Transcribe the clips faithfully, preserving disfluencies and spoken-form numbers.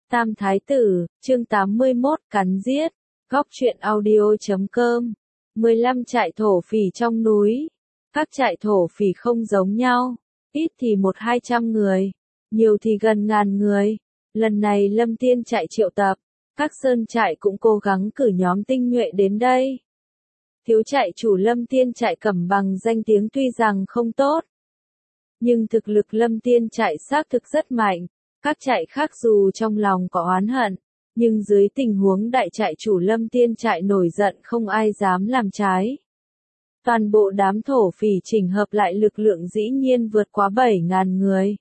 Tam Thái Tử, chương tám mươi mốt, cắn giết, góc truyện audio chấm com. mười lăm trại thổ phỉ trong núi. Các trại thổ phỉ không giống nhau, ít thì một hai trăm người, nhiều thì gần ngàn người. Lần này Lâm Tiên trại triệu tập, các sơn trại cũng cố gắng cử nhóm tinh nhuệ đến đây. Thiếu trại chủ Lâm Tiên trại Cẩm Bằng danh tiếng tuy rằng không tốt, nhưng thực lực Lâm Tiên trại xác thực rất mạnh. Các trại khác dù trong lòng có oán hận, nhưng dưới tình huống đại trại chủ Lâm Tiên trại nổi giận không ai dám làm trái. Toàn bộ đám thổ phỉ chỉnh hợp lại lực lượng dĩ nhiên vượt quá bảy ngàn người.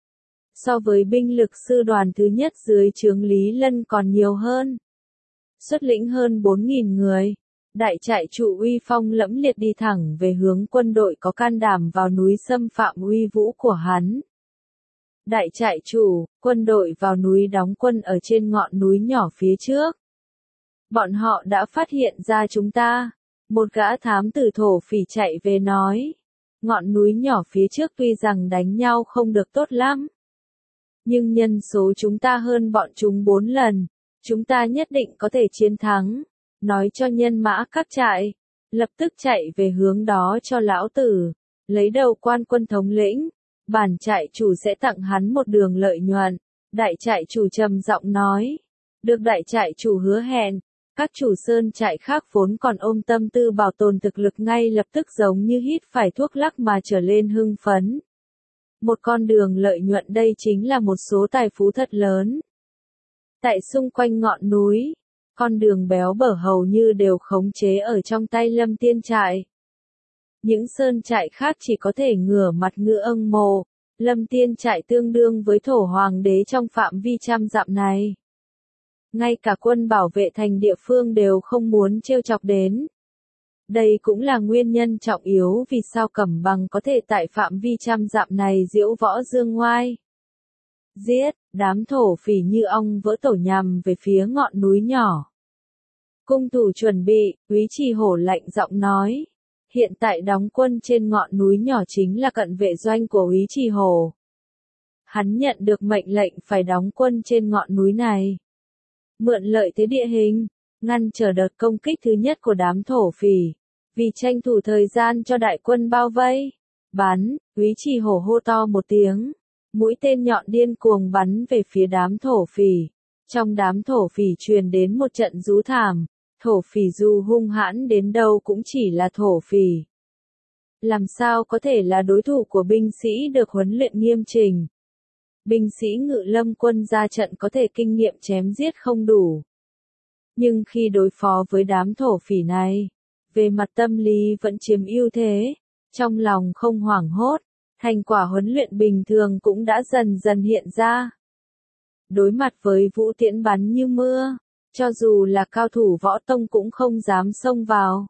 So với binh lực sư đoàn thứ nhất dưới trướng Lý Lân còn nhiều hơn. Xuất lĩnh hơn bốn nghìn người, đại trại chủ uy phong lẫm liệt đi thẳng về hướng quân đội có can đảm vào núi xâm phạm uy vũ của hắn. Đại trại chủ, quân đội vào núi đóng quân ở trên ngọn núi nhỏ phía trước. Bọn họ đã phát hiện ra chúng ta. Một gã thám tử thổ phỉ chạy về nói. Ngọn núi nhỏ phía trước tuy rằng đánh nhau không được tốt lắm, nhưng nhân số chúng ta hơn bọn chúng bốn lần. Chúng ta nhất định có thể chiến thắng. Nói cho nhân mã các trại, lập tức chạy về hướng đó cho lão tử. Lấy đầu quan quân thống lĩnh. Bản trại chủ sẽ tặng hắn một đường lợi nhuận. Đại trại chủ trầm giọng nói. Được đại trại chủ hứa hẹn, các chủ sơn trại khác vốn còn ôm tâm tư bảo tồn thực lực ngay lập tức giống như hít phải thuốc lắc mà trở lên hưng phấn. Một con đường lợi nhuận đây chính là một số tài phú thật lớn. Tại xung quanh ngọn núi, con đường béo bở hầu như đều khống chế ở trong tay Lâm Tiên trại. Những sơn trại khác chỉ có thể ngửa mặt ngựa âng mồ. Lâm Tiên trại tương đương với thổ hoàng đế trong phạm vi trăm dặm này. Ngay cả quân bảo vệ thành địa phương đều không muốn trêu chọc đến. Đây cũng là nguyên nhân trọng yếu vì sao Cẩm Bằng có thể tại phạm vi trăm dặm này diễu võ dương ngoai. Giết, đám thổ phỉ như ong vỡ tổ nhằm về phía ngọn núi nhỏ. Cung thủ chuẩn bị, Úy Trì Hổ lạnh giọng nói. Hiện tại đóng quân trên ngọn núi nhỏ chính là cận vệ doanh của Úy Trì Hổ. Hắn nhận được mệnh lệnh phải đóng quân trên ngọn núi này. Mượn lợi thế địa hình, ngăn trở đợt công kích thứ nhất của đám thổ phỉ. Vì tranh thủ thời gian cho đại quân bao vây, bắn, Úy Trì Hổ hô to một tiếng. Mũi tên nhọn điên cuồng bắn về phía đám thổ phỉ. Trong đám thổ phỉ truyền đến một trận rú thảm. Thổ phỉ dù hung hãn đến đâu cũng chỉ là thổ phỉ. Làm sao có thể là đối thủ của binh sĩ được huấn luyện nghiêm chỉnh. Binh sĩ Ngự Lâm quân ra trận có thể kinh nghiệm chém giết không đủ. Nhưng khi đối phó với đám thổ phỉ này, về mặt tâm lý vẫn chiếm ưu thế, trong lòng không hoảng hốt, thành quả huấn luyện bình thường cũng đã dần dần hiện ra. Đối mặt với vũ tiễn bắn như mưa, cho dù là cao thủ võ tông cũng không dám xông vào.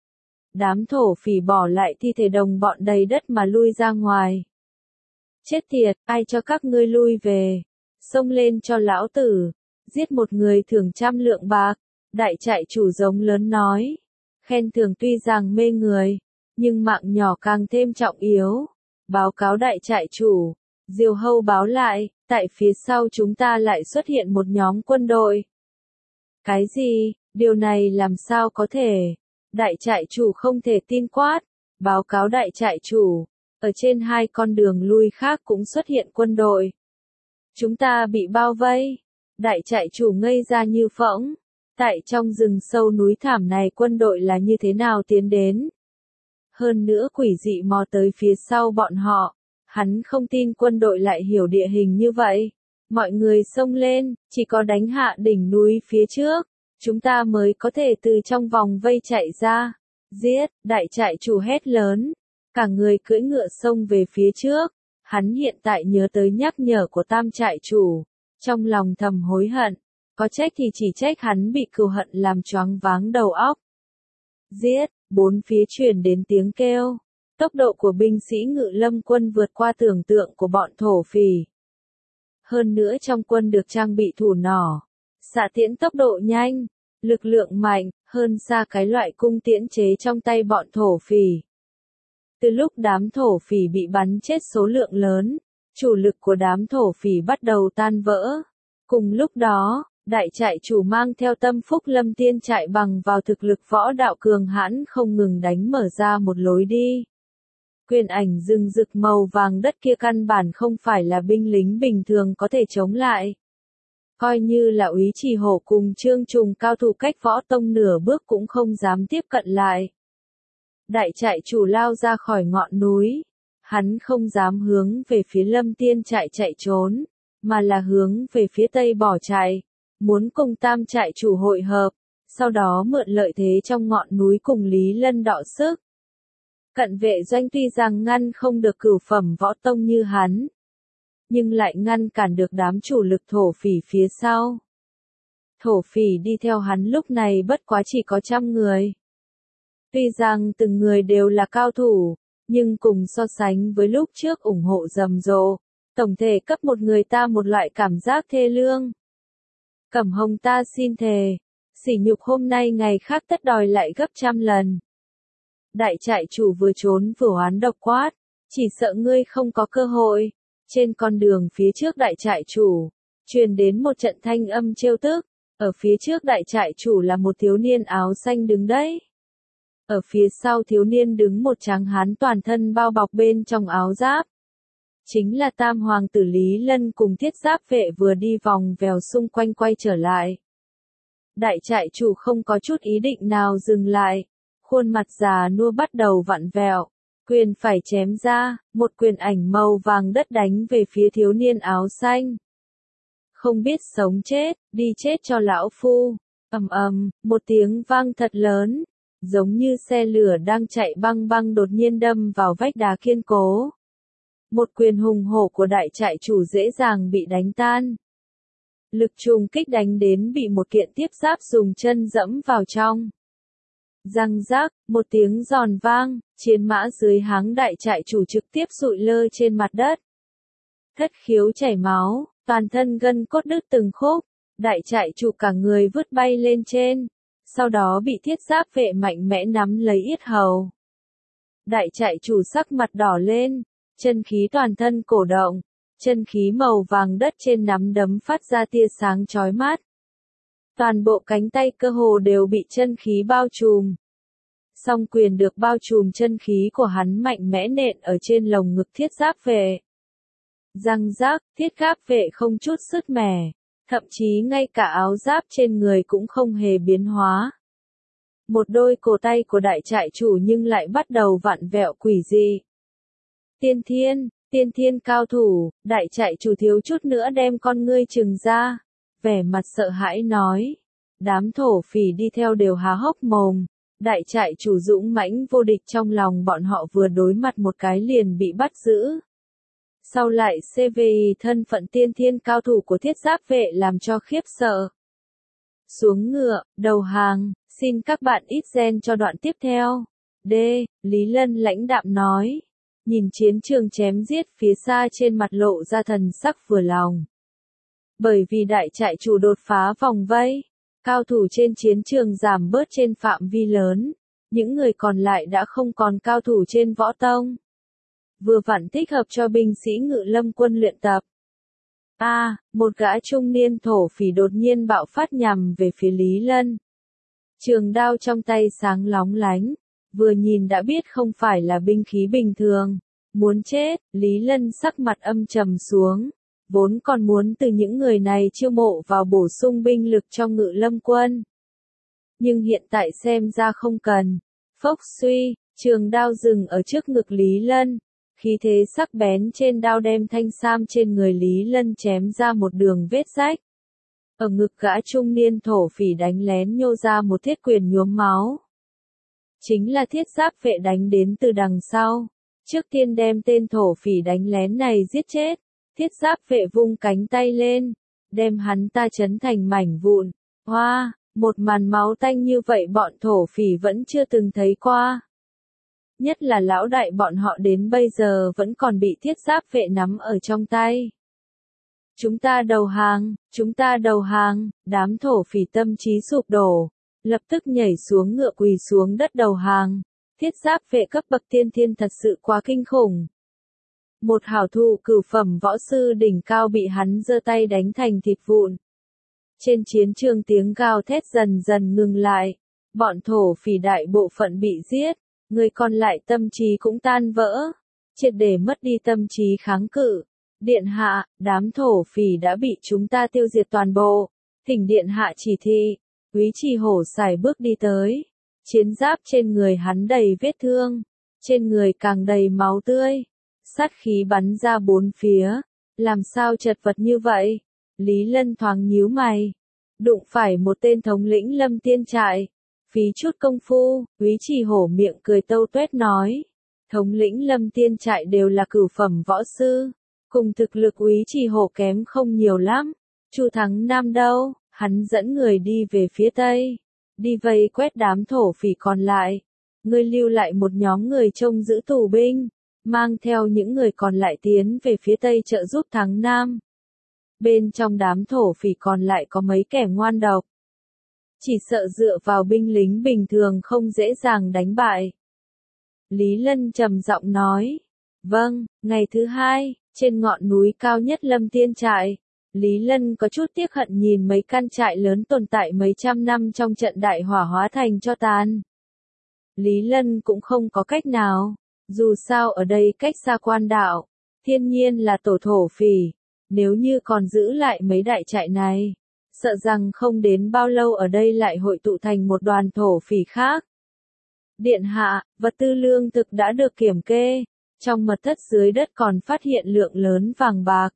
Đám thổ phỉ bỏ lại thi thể đồng bọn đầy đất mà lui ra ngoài. Chết tiệt, ai cho các ngươi lui về? Xông lên cho lão tử, giết một người thưởng trăm lượng bạc. Đại trại chủ giống lớn nói. Khen thưởng tuy rằng mê người, nhưng mạng nhỏ càng thêm trọng yếu. Báo cáo đại trại chủ, Diều Hâu báo lại, tại phía sau chúng ta lại xuất hiện một nhóm quân đội. Cái gì, điều này làm sao có thể? Đại trại chủ không thể tin quát. Báo cáo đại trại chủ, ở trên hai con đường lui khác cũng xuất hiện quân đội. Chúng ta bị bao vây. Đại trại chủ ngây ra như phỗng. Tại trong rừng sâu núi thảm này quân đội là như thế nào tiến đến? Hơn nữa quỷ dị mò tới phía sau bọn họ. Hắn không tin quân đội lại hiểu địa hình như vậy. Mọi người xông lên, chỉ có đánh hạ đỉnh núi phía trước, chúng ta mới có thể từ trong vòng vây chạy ra. Giết, đại trại chủ hét lớn. Cả người cưỡi ngựa xông về phía trước. Hắn hiện tại nhớ tới nhắc nhở của tam trại chủ. Trong lòng thầm hối hận. Có trách thì chỉ trách hắn bị cừu hận làm choáng váng đầu óc. Giết, bốn phía truyền đến tiếng kêu. Tốc độ của binh sĩ Ngự Lâm quân vượt qua tưởng tượng của bọn thổ phỉ. Hơn nữa trong quân được trang bị thủ nỏ, xạ tiễn tốc độ nhanh, lực lượng mạnh, hơn xa cái loại cung tiễn chế trong tay bọn thổ phỉ. Từ lúc đám thổ phỉ bị bắn chết số lượng lớn, chủ lực của đám thổ phỉ bắt đầu tan vỡ. Cùng lúc đó, đại trại chủ mang theo Tâm Phúc Lâm Tiên trại bằng vào thực lực võ đạo cường hãn không ngừng đánh mở ra một lối đi. Quyền ảnh rừng rực màu vàng đất kia căn bản không phải là binh lính bình thường có thể chống lại. Coi như là Úy Trì Hổ cùng Trương Trùng cao thủ cách võ tông nửa bước cũng không dám tiếp cận lại. Đại trại chủ lao ra khỏi ngọn núi. Hắn không dám hướng về phía Lâm Tiên trại chạy trốn, mà là hướng về phía tây bỏ chạy, muốn cùng Tam trại chủ hội hợp, sau đó mượn lợi thế trong ngọn núi cùng Lý Lân đọ sức. Cận vệ doanh tuy rằng ngăn không được cửu phẩm võ tông như hắn, nhưng lại ngăn cản được đám chủ lực thổ phỉ phía sau. Thổ phỉ đi theo hắn lúc này bất quá chỉ có trăm người. Tuy rằng từng người đều là cao thủ, nhưng cùng so sánh với lúc trước ủng hộ rầm rộ, tổng thể cấp một người ta một loại cảm giác thê lương. Cẩm Hồng ta xin thề, sỉ nhục hôm nay ngày khác tất đòi lại gấp trăm lần. Đại trại chủ vừa trốn vừa oán độc quát, chỉ sợ ngươi không có cơ hội. Trên con đường phía trước đại trại chủ, truyền đến một trận thanh âm trêu tức, ở phía trước đại trại chủ là một thiếu niên áo xanh đứng đấy. Ở phía sau thiếu niên đứng một tráng hán toàn thân bao bọc bên trong áo giáp. Chính là Tam Hoàng tử Lý Lân cùng thiết giáp vệ vừa đi vòng vèo xung quanh quay trở lại. Đại trại chủ không có chút ý định nào dừng lại, khuôn mặt già nua bắt đầu vặn vẹo, quyền phải chém ra, một quyền ảnh màu vàng đất đánh về phía thiếu niên áo xanh. Không biết sống chết, đi chết cho lão phu. Ầm ầm, một tiếng vang thật lớn, giống như xe lửa đang chạy băng băng đột nhiên đâm vào vách đá kiên cố. Một quyền hùng hổ của đại trại chủ dễ dàng bị đánh tan. Lực trùng kích đánh đến bị một kiện tiếp giáp dùng chân dẫm vào trong. Răng rác, một tiếng giòn vang, chiến mã dưới háng đại trại chủ trực tiếp sụi lơ trên mặt đất. Thất khiếu chảy máu, toàn thân gân cốt đứt từng khúc, đại trại chủ cả người vứt bay lên trên, sau đó bị thiết giáp vệ mạnh mẽ nắm lấy yết hầu. Đại trại chủ sắc mặt đỏ lên, chân khí toàn thân cổ động, chân khí màu vàng đất trên nắm đấm phát ra tia sáng chói mắt. Toàn bộ cánh tay cơ hồ đều bị chân khí bao trùm. Song quyền được bao trùm chân khí của hắn mạnh mẽ nện ở trên lồng ngực thiết giáp vệ. Răng rác, thiết giáp vệ không chút sứt mẻ, thậm chí ngay cả áo giáp trên người cũng không hề biến hóa. Một đôi cổ tay của đại trại chủ nhưng lại bắt đầu vặn vẹo quỷ dị. Tiên thiên, tiên thiên cao thủ, đại trại chủ thiếu chút nữa đem con ngươi trừng ra, vẻ mặt sợ hãi nói. Đám thổ phỉ đi theo đều há hốc mồm, đại trại chủ dũng mãnh vô địch trong lòng bọn họ vừa đối mặt một cái liền bị bắt giữ. Sau lại xê vê i thân phận tiên thiên cao thủ của thiết giáp vệ làm cho khiếp sợ. Xuống ngựa, đầu hàng, xin các bạn ít gen cho đoạn tiếp theo. D. Lý Lân lãnh đạm nói. Nhìn chiến trường chém giết phía xa trên mặt lộ ra thần sắc vừa lòng. Bởi vì đại trại chủ đột phá vòng vây, cao thủ trên chiến trường giảm bớt trên phạm vi lớn, những người còn lại đã không còn cao thủ trên võ tông. Vừa vặn thích hợp cho binh sĩ Ngự Lâm quân luyện tập. A, à, một gã trung niên thổ phỉ đột nhiên bạo phát nhằm về phía Lý Lân. Trường đao trong tay sáng lóng lánh, vừa nhìn đã biết không phải là binh khí bình thường. Muốn chết, Lý Lân sắc mặt âm trầm xuống, vốn còn muốn từ những người này chiêu mộ vào bổ sung binh lực trong Ngự Lâm quân. Nhưng hiện tại xem ra không cần. Phốc suy, trường đao dừng ở trước ngực Lý Lân. Khí thế sắc bén trên đao đem thanh sam trên người Lý Lân chém ra một đường vết rách. Ở ngực gã trung niên thổ phỉ đánh lén nhô ra một thiết quyền nhuốm máu. Chính là thiết giáp vệ đánh đến từ đằng sau. Trước tiên đem tên thổ phỉ đánh lén này giết chết. Thiết giáp vệ vung cánh tay lên, đem hắn ta chấn thành mảnh vụn. Hoa, một màn máu tanh như vậy bọn thổ phỉ vẫn chưa từng thấy qua. Nhất là lão đại bọn họ đến bây giờ vẫn còn bị thiết giáp vệ nắm ở trong tay. Chúng ta đầu hàng, chúng ta đầu hàng, đám thổ phỉ tâm trí sụp đổ, lập tức nhảy xuống ngựa quỳ xuống đất đầu hàng. Thiết giáp vệ cấp bậc tiên thiên thật sự quá kinh khủng. Một hảo thủ cửu phẩm võ sư đỉnh cao bị hắn giơ tay đánh thành thịt vụn. Trên chiến trường tiếng gào thét dần dần ngừng lại. Bọn thổ phỉ đại bộ phận bị giết, người còn lại tâm trí cũng tan vỡ, triệt để mất đi tâm trí kháng cự. Điện hạ, đám thổ phỉ đã bị chúng ta tiêu diệt toàn bộ. Thỉnh điện hạ chỉ thị. Úy Trì Hổ sải bước đi tới. Chiến giáp trên người hắn đầy vết thương, trên người càng đầy máu tươi. Sát khí bắn ra bốn phía. Làm sao chật vật như vậy? Lý Lân thoáng nhíu mày. Đụng phải một tên thống lĩnh Lâm Tiên trại. Phí chút công phu, Úy Trì Hổ miệng cười tâu tuét nói. Thống lĩnh Lâm Tiên trại đều là cửu phẩm võ sư. Cùng thực lực Úy Trì Hổ kém không nhiều lắm. Chu Thắng Nam đâu? Hắn dẫn người đi về phía tây. Đi vây quét đám thổ phỉ còn lại. Ngươi lưu lại một nhóm người trông giữ tù binh. Mang theo những người còn lại tiến về phía tây trợ giúp Thắng Nam. Bên trong đám thổ phỉ còn lại có mấy kẻ ngoan độc. Chỉ sợ dựa vào binh lính bình thường không dễ dàng đánh bại. Lý Lân trầm giọng nói. Vâng, ngày thứ hai, trên ngọn núi cao nhất Lâm Tiên trại. Lý Lân có chút tiếc hận nhìn mấy căn trại lớn tồn tại mấy trăm năm trong trận đại hỏa hóa thành cho tàn. Lý Lân cũng không có cách nào, dù sao ở đây cách xa quan đạo, thiên nhiên là tổ thổ phỉ, nếu như còn giữ lại mấy đại trại này, sợ rằng không đến bao lâu ở đây lại hội tụ thành một đoàn thổ phỉ khác. Điện hạ, vật tư lương thực đã được kiểm kê, trong mật thất dưới đất còn phát hiện lượng lớn vàng bạc.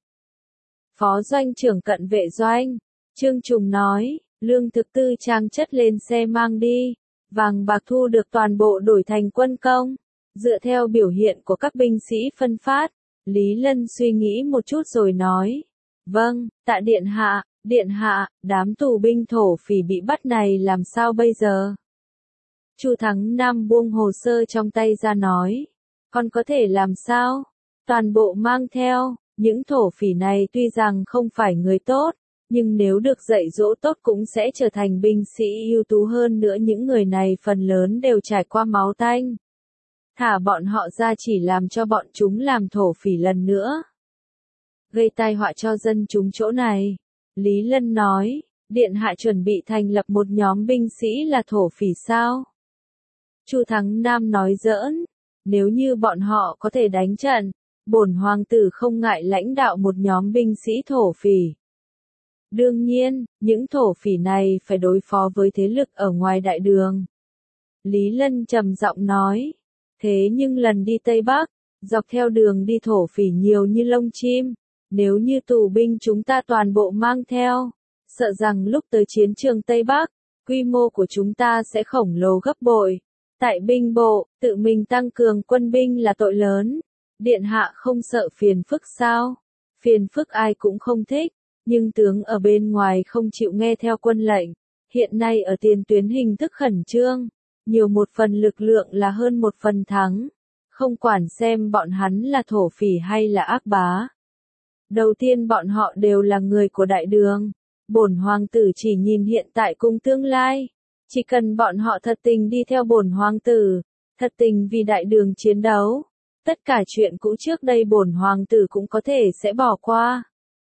Phó doanh trưởng cận vệ doanh, Trương Trùng nói, lương thực tư trang chất lên xe mang đi, vàng bạc thu được toàn bộ đổi thành quân công. Dựa theo biểu hiện của các binh sĩ phân phát, Lý Lân suy nghĩ một chút rồi nói, vâng, tạ điện hạ, điện hạ, đám tù binh thổ phỉ bị bắt này làm sao bây giờ? Chu Thắng Nam buông hồ sơ trong tay ra nói, còn có thể làm sao? Toàn bộ mang theo. Những thổ phỉ này tuy rằng không phải người tốt, nhưng nếu được dạy dỗ tốt cũng sẽ trở thành binh sĩ ưu tú hơn nữa. Những người này phần lớn đều trải qua máu tanh. Thả bọn họ ra chỉ làm cho bọn chúng làm thổ phỉ lần nữa. Gây tai họa cho dân chúng chỗ này. Lý Lân nói, điện hạ chuẩn bị thành lập một nhóm binh sĩ là thổ phỉ sao? Chu Thắng Nam nói giỡn, nếu như bọn họ có thể đánh trận, bổn hoàng tử không ngại lãnh đạo một nhóm binh sĩ thổ phỉ. Đương nhiên, những thổ phỉ này phải đối phó với thế lực ở ngoài đại đường. Lý Lân trầm giọng nói, thế nhưng lần đi Tây Bắc, dọc theo đường đi thổ phỉ nhiều như lông chim, nếu như tù binh chúng ta toàn bộ mang theo, sợ rằng lúc tới chiến trường Tây Bắc, quy mô của chúng ta sẽ khổng lồ gấp bội. Tại binh bộ, tự mình tăng cường quân binh là tội lớn. Điện hạ không sợ phiền phức sao? Phiền phức ai cũng không thích, nhưng tướng ở bên ngoài không chịu nghe theo quân lệnh. Hiện nay ở tiền tuyến hình thức khẩn trương, nhiều một phần lực lượng là hơn một phần thắng. Không quản xem bọn hắn là thổ phỉ hay là ác bá. Đầu tiên bọn họ đều là người của đại đường. Bổn hoàng tử chỉ nhìn hiện tại cùng tương lai. Chỉ cần bọn họ thật tình đi theo bổn hoàng tử, thật tình vì đại đường chiến đấu. Tất cả chuyện cũ trước đây bổn hoàng tử cũng có thể sẽ bỏ qua.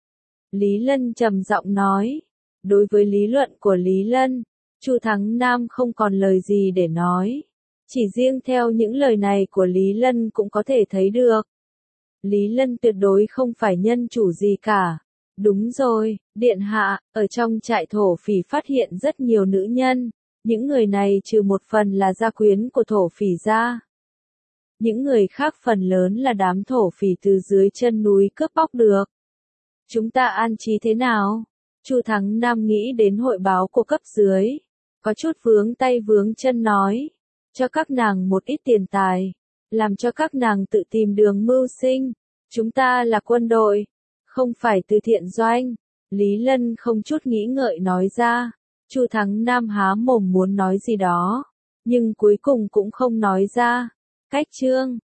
Lý Lân trầm giọng nói. Đối với lý luận của Lý Lân, Chu Thắng Nam không còn lời gì để nói. Chỉ riêng theo những lời này của Lý Lân cũng có thể thấy được. Lý Lân tuyệt đối không phải nhân chủ gì cả. Đúng rồi, điện hạ, ở trong trại thổ phỉ phát hiện rất nhiều nữ nhân. Những người này trừ một phần là gia quyến của thổ phỉ ra. Những người khác phần lớn là đám thổ phỉ từ dưới chân núi cướp bóc được. Chúng ta an trí thế nào? Chu Thắng Nam nghĩ đến hội báo của cấp dưới. Có chút vướng tay vướng chân nói. Cho các nàng một ít tiền tài. Làm cho các nàng tự tìm đường mưu sinh. Chúng ta là quân đội. Không phải từ thiện doanh. Lý Lân không chút nghĩ ngợi nói ra. Chu Thắng Nam há mồm muốn nói gì đó. Nhưng cuối cùng cũng không nói ra. Cách chương